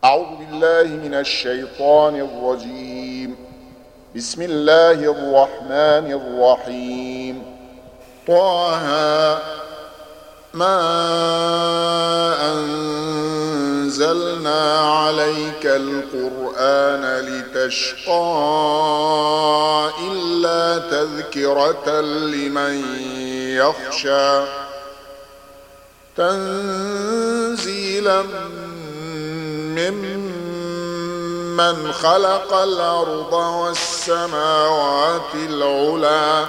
أعوذ بالله من الشيطان الرجيم. بسم الله الرحمن الرحيم. طه ما أنزلنا عليك القرآن لتشقى إلا تذكرة لمن يخشى تنزيلا ممن خلق الأرض والسماوات العلى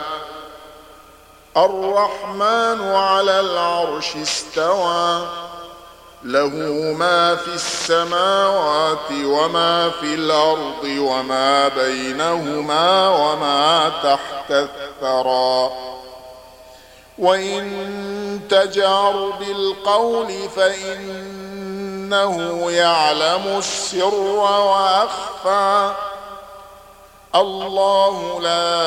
الرحمن على العرش استوى له ما في السماوات وما في الأرض وما بينهما وما تحت الثرى وإن تجهر بالقول فإنه يعلم السر وأخفى الله لا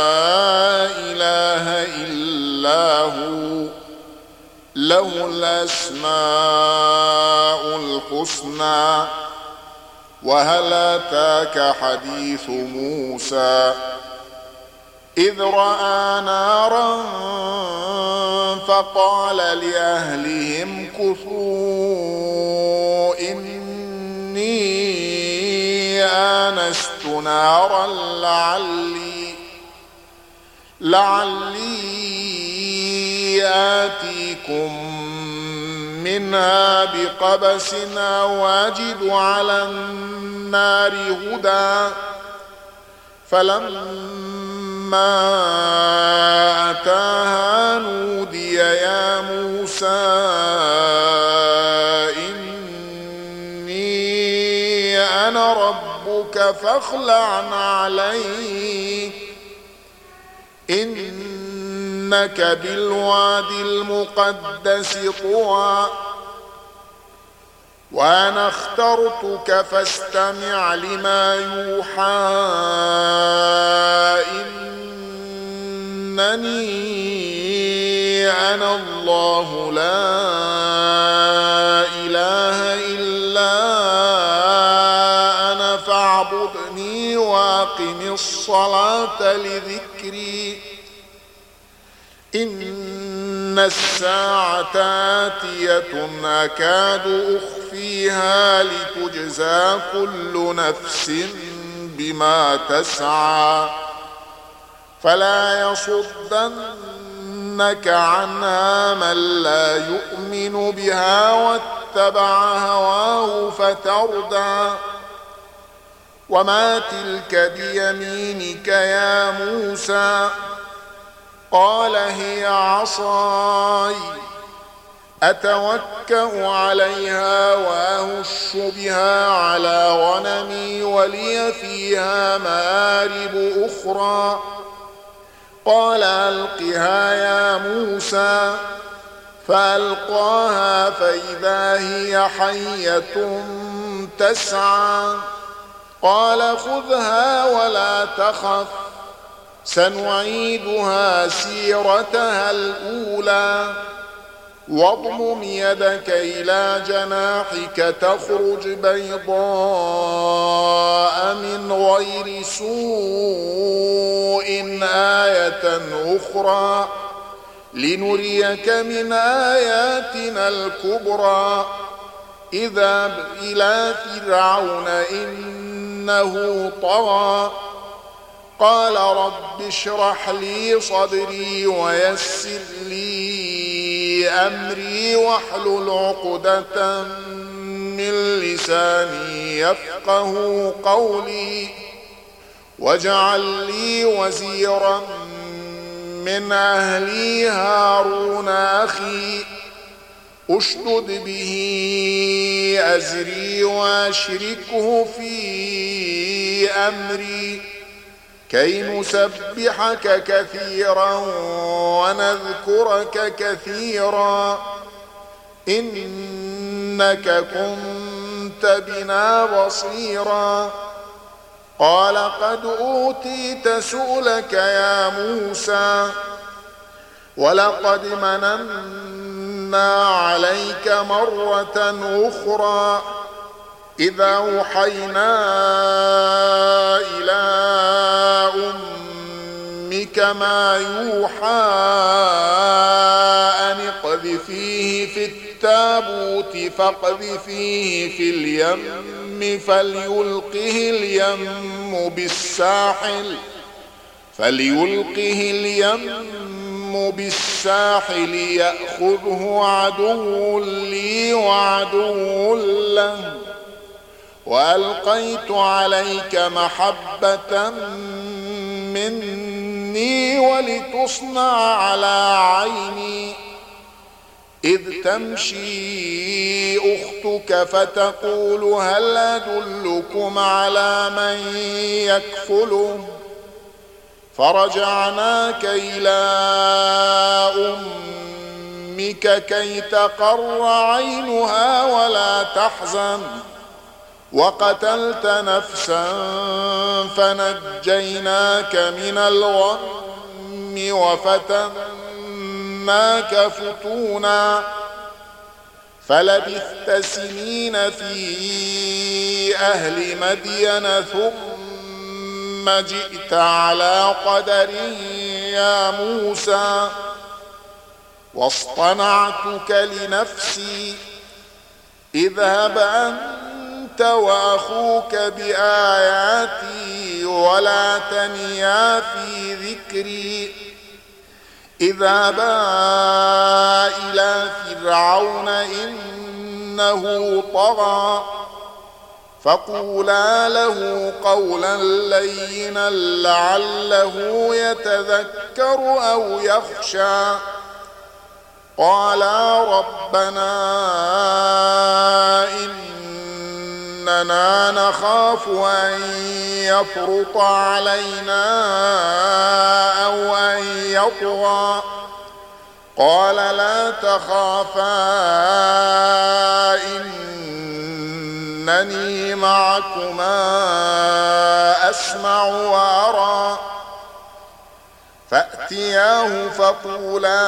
إله إلا هو له الأسماء الحسنى وهل أتاك حديث موسى إذ رأى نارا فقال لأهلهم كثوا إني آنست نارا لعلي آتيكم منها بقبس أو أجد على النار هدى فلما أتاها نودي يا موسى إني أنا ربك فاخلع عليك إنك بالوادي المقدس طوى وأنا اخترتك فاستمع لما يوحى إنني أنا الله لا إله إلا أنا فاعبدني وأقم الصلاة لذكري إن الساعة آتية أكاد أخفيها لتجزى كل نفس بما تسعى فلا يصدنك عنها من لا يؤمن بها واتبع هواه فتردى وما تلك بيمينك يا موسى قال هي عصاي أتوكأ عليها وأهش بها على غنمي ولي فيها مآرب أخرى قال ألقها يا موسى فألقاها فإذا هي حية تسعى قال خذها ولا تخف سنعيدها سيرتها الأولى واضمم يدك إلى جناحك تخرج بيضاء من غير سوء آية أخرى لنريك من آياتنا الكبرى اذهب إلى فرعون إنه طغى قال رب اشرح لي صدري ويسر لي أمري واحلل عقدة من لساني يفقه قولي واجعل لي وزيرا من أهلي هارون أخي أشدد به أزري وأشركه في أمري كي نسبحك كثيرا ونذكرك كثيرا إنك كنت بنا بصيرا قال قد أوتيت سؤلك يا موسى ولقد مننا عليك مرة أخرى إذا أوحينا إلى أمك ما يوحى أن اقذفيه في التابوت فاقذفيه في اليم فليلقه اليم بالساحل يأخذه عدو لي وعدو له وألقيت عليك محبة مني ولتصنع على عيني إذ تمشي أختك فتقول هل أدلكم على من يكفله فرجعناك إلى أمك كي تقر عينها ولا تحزن وقتلت نفسا فنجيناك من الغم وفتناك فتونا فلبثت سنين في أهل مدين ثم جئت على قدر يا موسى واصطنعتك لنفسي اذهب أنت وأخوك بآياتي ولا تنيا في ذكري اذهبا إلى فرعون إنه طغى فقولا له قولا لينا لعله يتذكر أو يخشى قالا ربنا إننا نخاف أن يفرط علينا أو أن يطغى قال لا تخافا إنني معكما أسمع وأرى فأتياه فقولا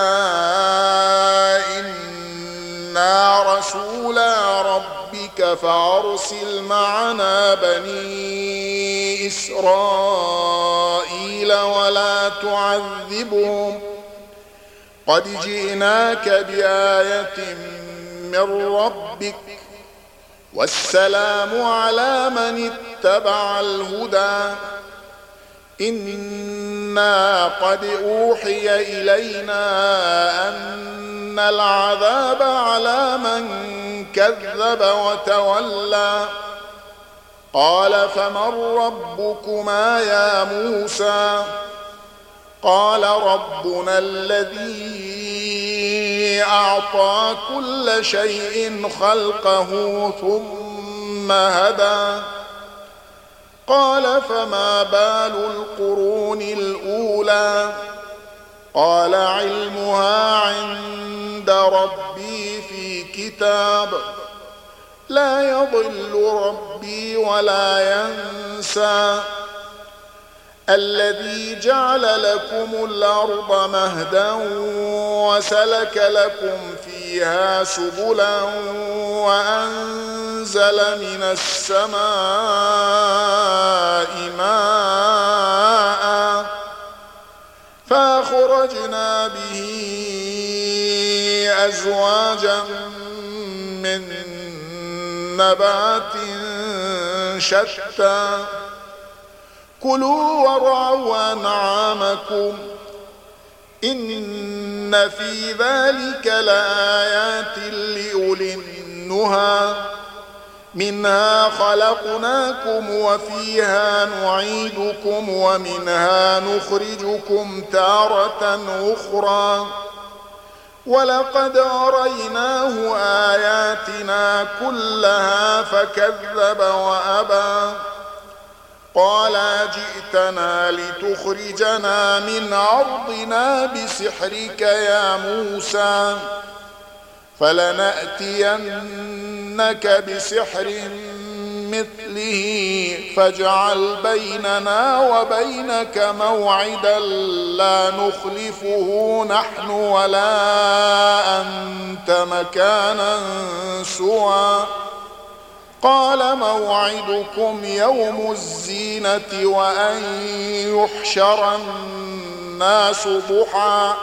إنا رسولا ربك فأرسل معنا بني إسرائيل ولا تعذبهم قد جئناك بآية من ربك والسلام على من اتبع الهدى إنا قد أوحي إلينا أن العذاب على من كذب وتولى قال فمن ربكما يا موسى قال ربنا الذي أعطى كل شيء خلقه ثم هدى قال فما بال القرون الأولى قال علمها عند ربي في كتاب لا يضل ربي ولا ينسى الذي جعل لكم الأرض مهدا وسلك لكم فيها سبلا وأنزل من السماء ماء فأخرجنا به أزواجا من نبات شتى كلوا وارعوا أنعامكم إن في ذلك لآيات لأولي النهى منها خلقناكم وفيها نعيدكم ومنها نخرجكم تارة أخرى ولقد أريناه آياتنا كلها فكذب وأبى قال جئتنا لتخرجنا من أرضنا بسحرك يا موسى فلنأتينك بسحر مثله فاجعل بيننا وبينك موعدا لا نخلفه نحن ولا أنت مكانا سوى قال موعدكم يوم الزينة وأن يحشر الناس ضحى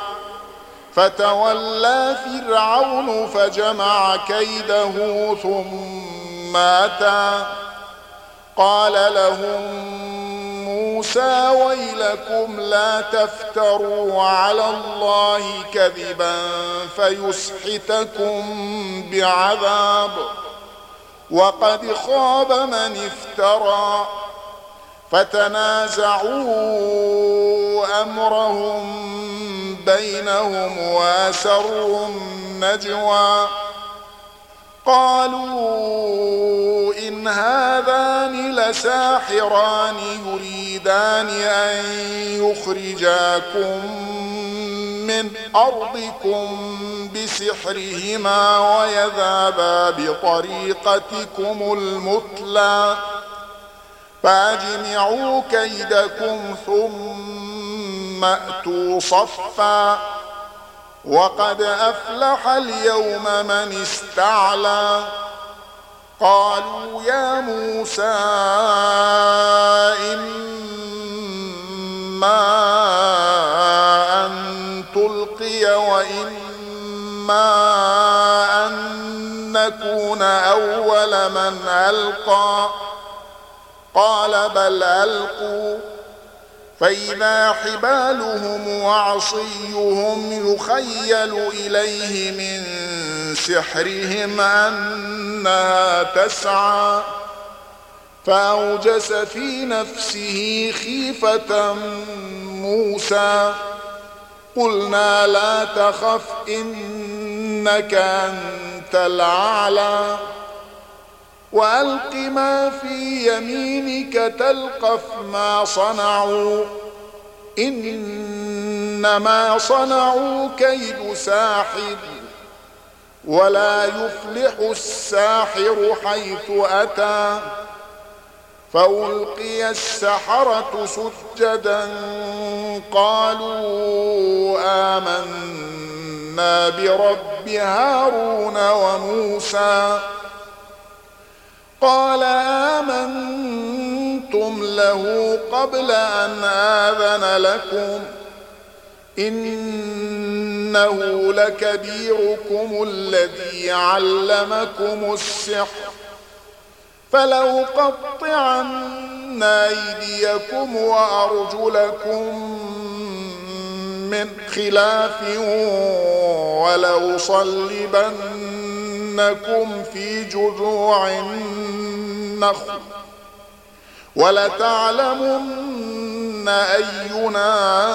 فتولى فرعون فجمع كيده ثم أتى قال لهم موسى ويلكم لا تفتروا على الله كذبا فيسحتكم بعذاب وقد خاب من افترى فتنازعوا أمرهم بينهم وأسروا النجوى قالوا إن هذان لساحران يريدان أن يخرجاكم من أرضكم بسحرهما ويذهبا بطريقتكم المثلى فأجمعوا كيدكم ثم أتوا صفا وقد أفلح اليوم من استعلى قالوا يا موسى إما أن تلقي وإما أن نكون أول من ألقى قال بل ألقوا فإذا حبالهم وعصيهم يخيل إليه من سحرهم أنها تسعى فأوجس في نفسه خيفة موسى قلنا لا تخف إنك أنت الأعلى وألق ما في يمينك تلقف ما صنعوا إنما صنعوا كيد ساحر ولا يفلح الساحر حيث أتى فألقي السحرة سجدا قالوا آمنا برب هارون وموسى قال آمنتم له قبل أن آذن لكم إنه لكبيركم الذي علمكم السحر فلأقطعن أيديكم وأرجلكم من خلاف ولأصلبنكم في جذوع النخل ولتعلمن أينا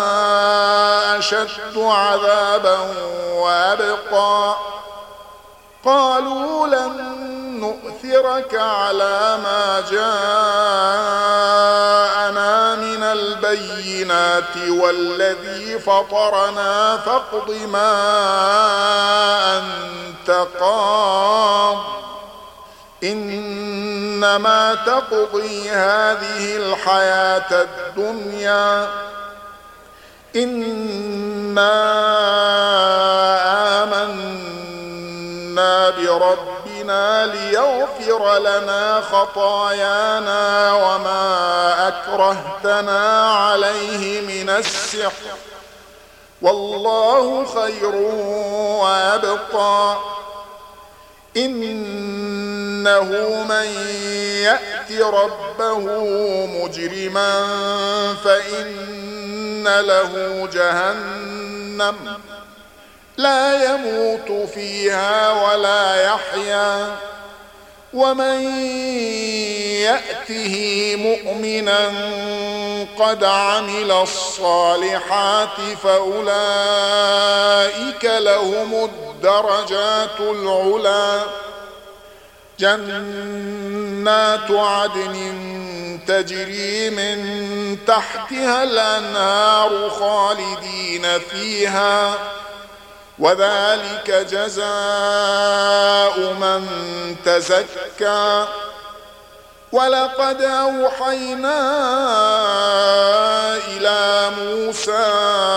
أشد عذابا وأبقى قالوا لن نؤثرك على ما جاءنا من البينات والذي فطرنا فاقض ما أنت قاض إنما تقضي هذه الحياة الدنيا إنا آمنا بربنا ليغفر لنا خطايانا وما أكرهتنا عليه من السحر والله خير وأبقى إنه من يأت ربه مجرما فإن له جهنم لا يموت فيها ولا يحيا ومن يأته مؤمنا قد عمل الصالحات فأولئك لهم الدرجات العلى جنات عدن تجري من تحتها الأنهار خالدين فيها وذلك جزاء من تزكى ولقد أوحينا إلى موسى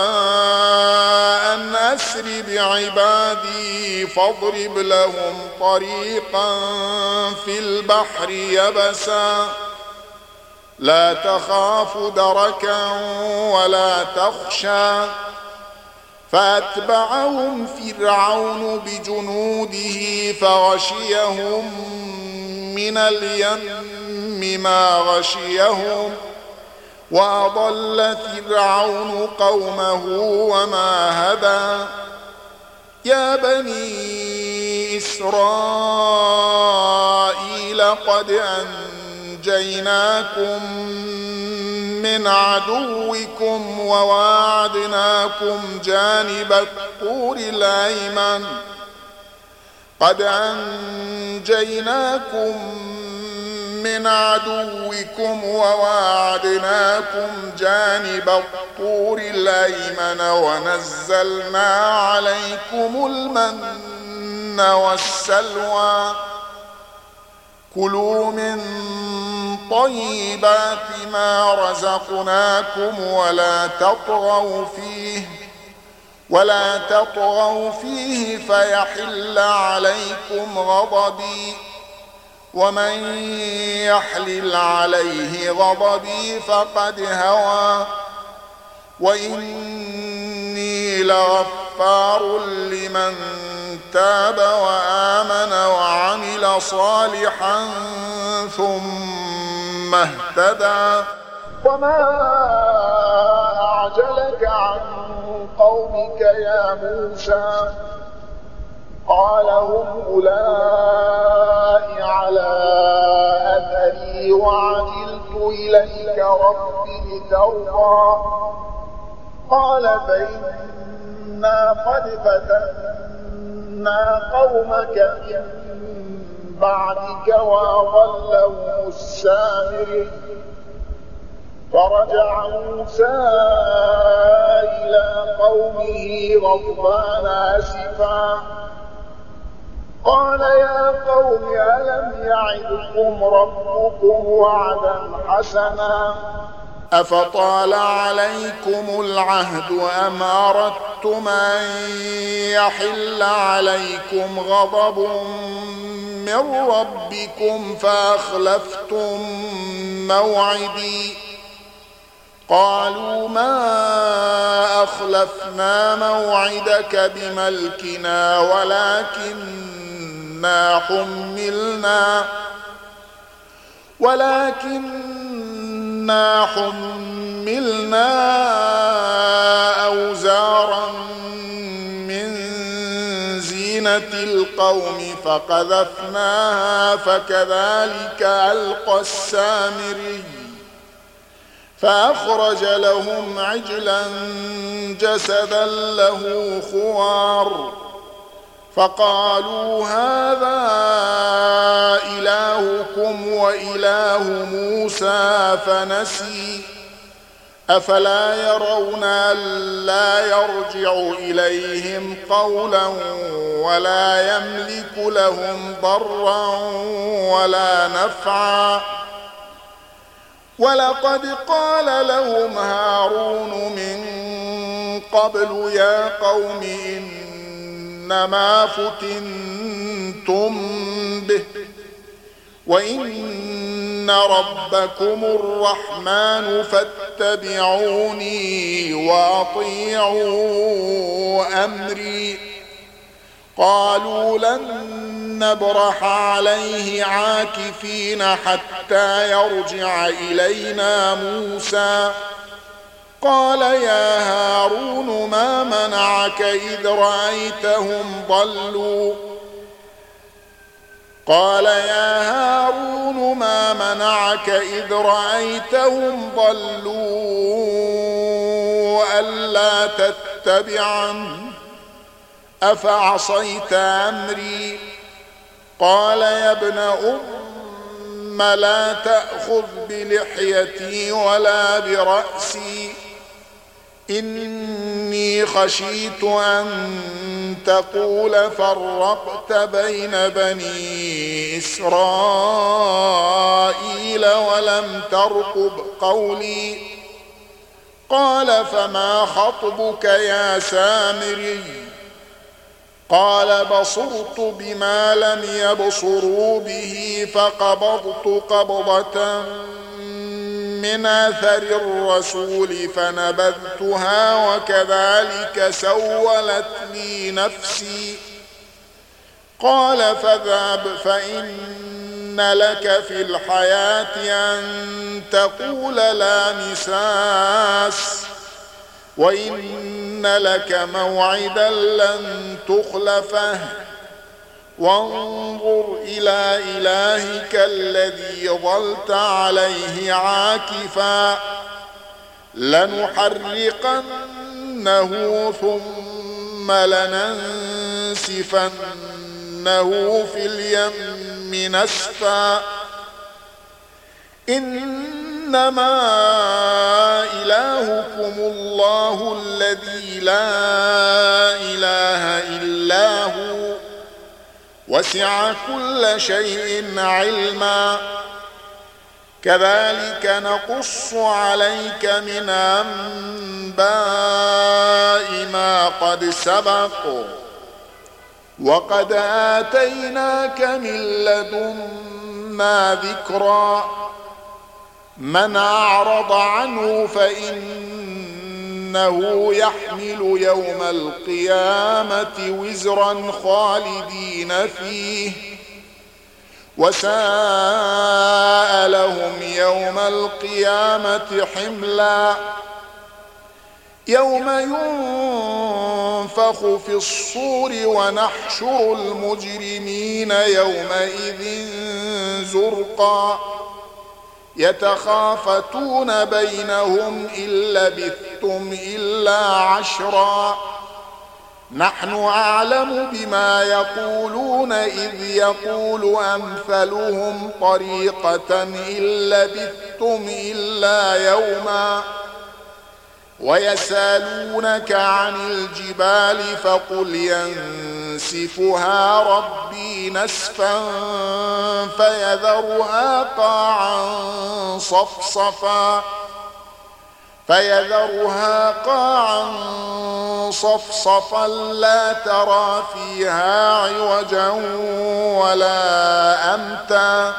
أن أسر بعبادي فاضرب لهم طريقا في البحر يبسا لا تخاف دركا ولا تخشى فأتبعهم فرعون بجنوده فغشيهم من اليم ما غشيهم وأضل فرعون قومه وما هدى يا بني إسرائيل قد أنجيناكم من عدوكم وواعدناكم جانب الطور الأيمن قد أنجيناكم من عدوكم وواعدناكم جانب الطور الأيمن ونزلنا عليكم المن والسلوى كلوا من طيبات ما رزقناكم ولا تطغوا فيه فيحل عليكم غضبي ومن يحلل عليه غضبي فقد هوى وإني لغفار لمن تاب وآمن وعمل صالحا ثم اهتدى وما أعجلك عن قومك يا موسى قال هم أولئك على أثري وعجلت إليك رب لترضى قال فإنا قد فتنا قومك من بعدك وأضلهم السامري فرجع موسى إلى قومه غضبان آسفا قال يا قوم ألم يعدكم ربكم وعدا حسنا أفطال عليكم العهد أم أردتم أن يحل عليكم غضب من ربكم فأخلفتم موعدي قالوا ما أخلفنا موعدك بملكنا ولكننا حملنا أوزارا من زينة القوم فقذفناها فكذلك ألقى السامري فأخرج لهم عجلا جسدا له خوار فقالوا هذا إلهكم وإله موسى فنسي أفلا يرون ألا يرجع إليهم قولا ولا يملك لهم ضرا ولا نفعا ولقد قال لهم هارون من قبل يا قوم إنما فتنتم به وإن ربكم الرحمن فاتبعوني وأطيعوا أمري قالوا لن نبرح عليه عاكفين حتى يرجع إلينا موسى قال يا هارون ما منعك إذ رأيتهم ضلوا ألا تتبعن أفعصيت أمري قال يا ابن أم لا تأخذ بلحيتي ولا برأسي إني خشيت أن تقول فرقت بين بني إسرائيل فلم ترقب قولي. قال فما خطبك يا سامري؟ قال بصرت بما لم يبصروا به فقبضت قبضة من أثر الرسول فنبذتها وكذلك سولت لي نفسي. قال فاذهب فإن لك في الحياة أن تقول لا مساس وإن لك موعدا لن تخلفه وانظر إلى إلهك الذي ظلت عليه عاكفا لنحرقنه ثم لننسفنه في اليم نسفا. إنما إلهكم الله الذي لا إله إلا هو وسع كل شيء علما. كذلك نقص عليك من أنباء ما قد سبق وقد آتيناك من لدنا ذكرا. من أعرض عنه فإنه يحمل يوم القيامة وزرا خالدين فيه وساء لهم يوم القيامة حملا. يوم ينفخ في الصور ونحشر المجرمين يومئذ زرقا يتخافتون بينهم إن لبثتم إلا عشرا. نحن أعلم بما يقولون إذ يقول أمثلهم طريقة إن لبثتم إلا يوما. ويسألونك عن الجبال فقل ينسفها ربي نسفا فيذرها قاعا صفصفا لا ترى فيها عوجا ولا أمتا.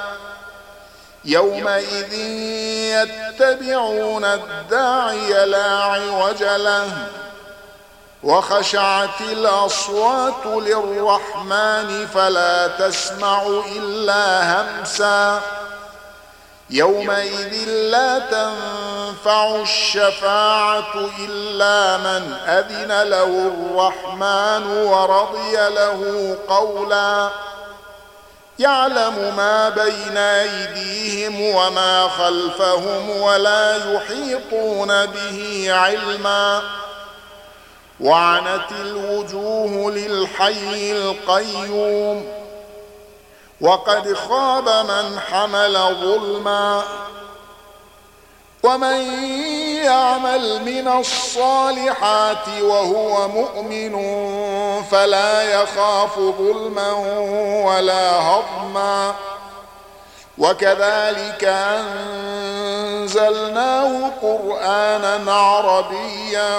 يومئذ يتبعون الداعي لا عوج له وخشعت الأصوات للرحمن فلا تسمع إلا همسا. يومئذ لا تنفع الشفاعة إلا من أذن له الرحمن ورضي له قولا. يعلم ما بين أيديهم وما خلفهم ولا يحيطون به علما. وعنت الوجوه للحي القيوم وقد خاب من حمل ظلما. ومن يعمل من الصالحات وهو مؤمن فلا يخاف ظلما ولا هضما. وكذلك أنزلناه قرآنا عربيا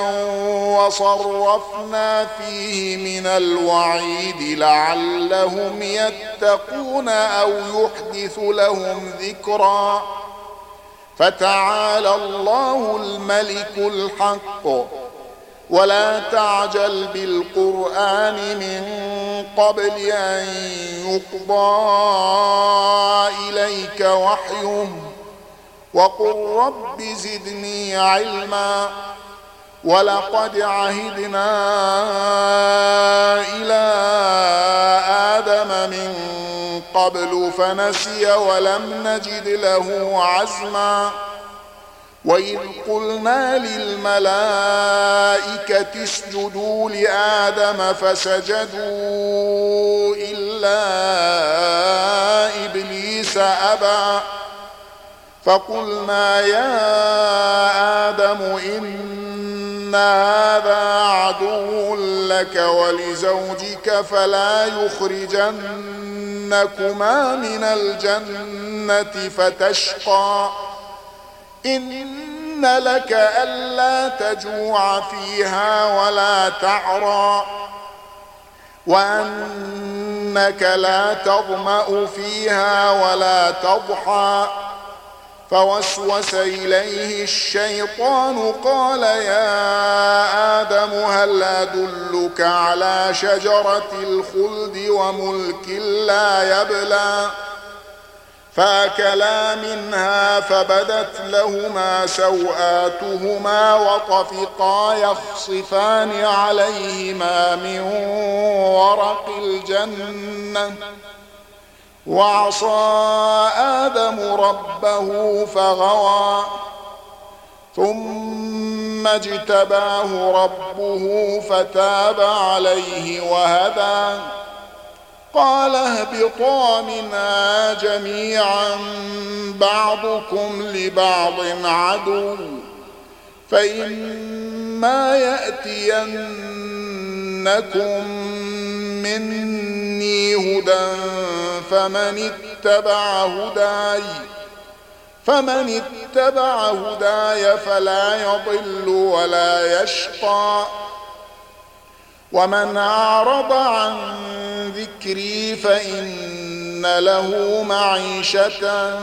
وصرفنا فيه من الوعيد لعلهم يتقون أو يحدث لهم ذكرا. فتعالى الله الملك الحق ولا تعجل بالقرآن من قبل أن يقضى إليك وحيه وقل رب زدني علما. ولقد عهدنا إلى آدم من قبل فنسي ولم نجد له عزما. وإذ قلنا للملائكة اسجدوا لآدم فسجدوا إلا إبليس أبى. فقلنا يا آدم إن هذا عدو لك ولزوجك فلا يخرجنكما من الجنة فتشقى. إن لك ألا تجوع فيها ولا تعرى وأنك لا تظمأ فيها ولا تضحى. فوسوس إليه الشيطان قال يا آدم هل أدلك على شجرة الخلد وملك لا يبلى. فأكلا منها فبدت لهما سوآتهما وطفقا يخصفان عليهما من ورق الجنة وعصى آدم ربه فغوى ثم اجتباه ربه فتاب عليه وهدى. قال اهبطا منها جميعا بعضكم لبعض عدو فإما يأتينكم مني هدى فمن اتبع هداي فلا يضل ولا يشقى. ومن أعرض عن ذكري فإن له معيشة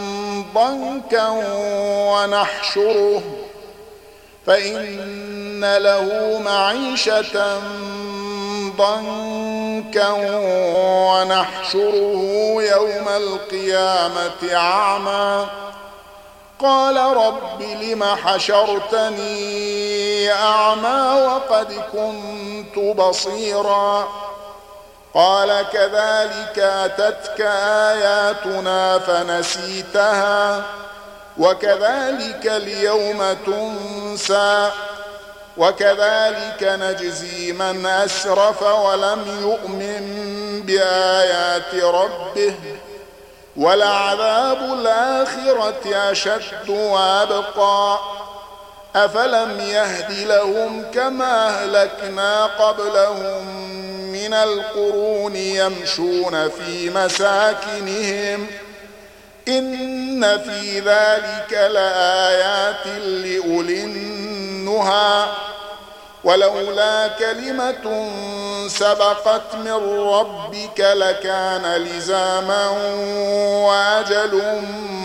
ضنكا ونحشره يوم القيامة أعمى. قال رب لم حشرتني أعمى وقد كنت بصيرا. قال كذلك أتتك آياتنا فنسيتها وكذلك اليوم تنسى وكذلك نجزي من أسرف ولم يؤمن بآيات ربه ولعذاب الآخرة أشد وأبقى. أفلم يهد لهم كما أهلكنا قبلهم من القرون يمشون في مساكنهم إن في ذلك لآيات لأولي النهى. ولولا كلمة سبقت من ربك لكان لزاما وأجل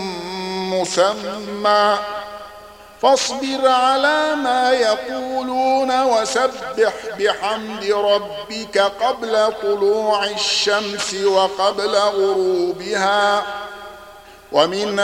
مسمى. فاصبر على ما يقولون وسبح بحمد ربك قبل طلوع الشمس وقبل غروبها ومن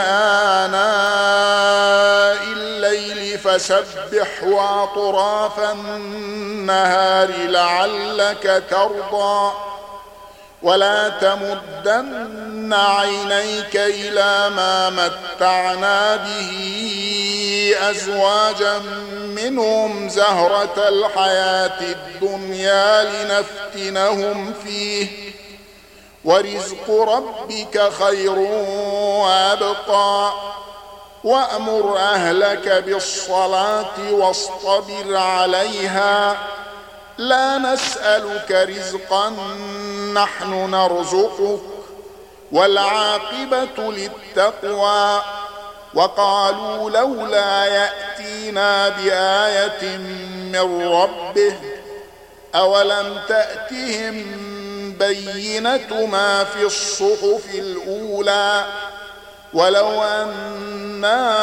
آناء الليل فسبح وأطراف النهار لعلك ترضى. ولا تمدن عينيك إلى ما متعنا به أزواجا منهم زهرة الحياة الدنيا لنفتنهم فيه ورزق ربك خير وأبقى. وأمر أهلك بالصلاة واصطبر عليها لا نسألك رزقا نحن نرزقك والعاقبة للتقوى. وقالوا لولا يأتينا بآية من ربه أولم تأتهم بينة ما في الصحف الأولى ولو أنا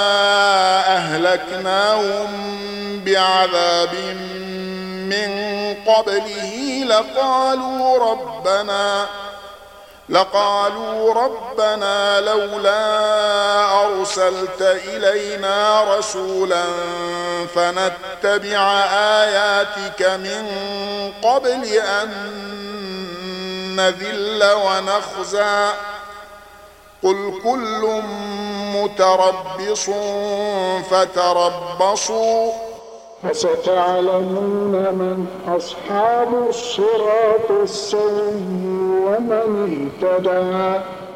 أهلكناهم بعذاب من قبله لقالوا ربنا لولا أرسلت إلينا رسولا فنتبع آياتك من قبل أن نذل ونخزى. قل كل متربص فتربصوا فستعلمون من أصحاب الصراط السوي ومن اهتدى.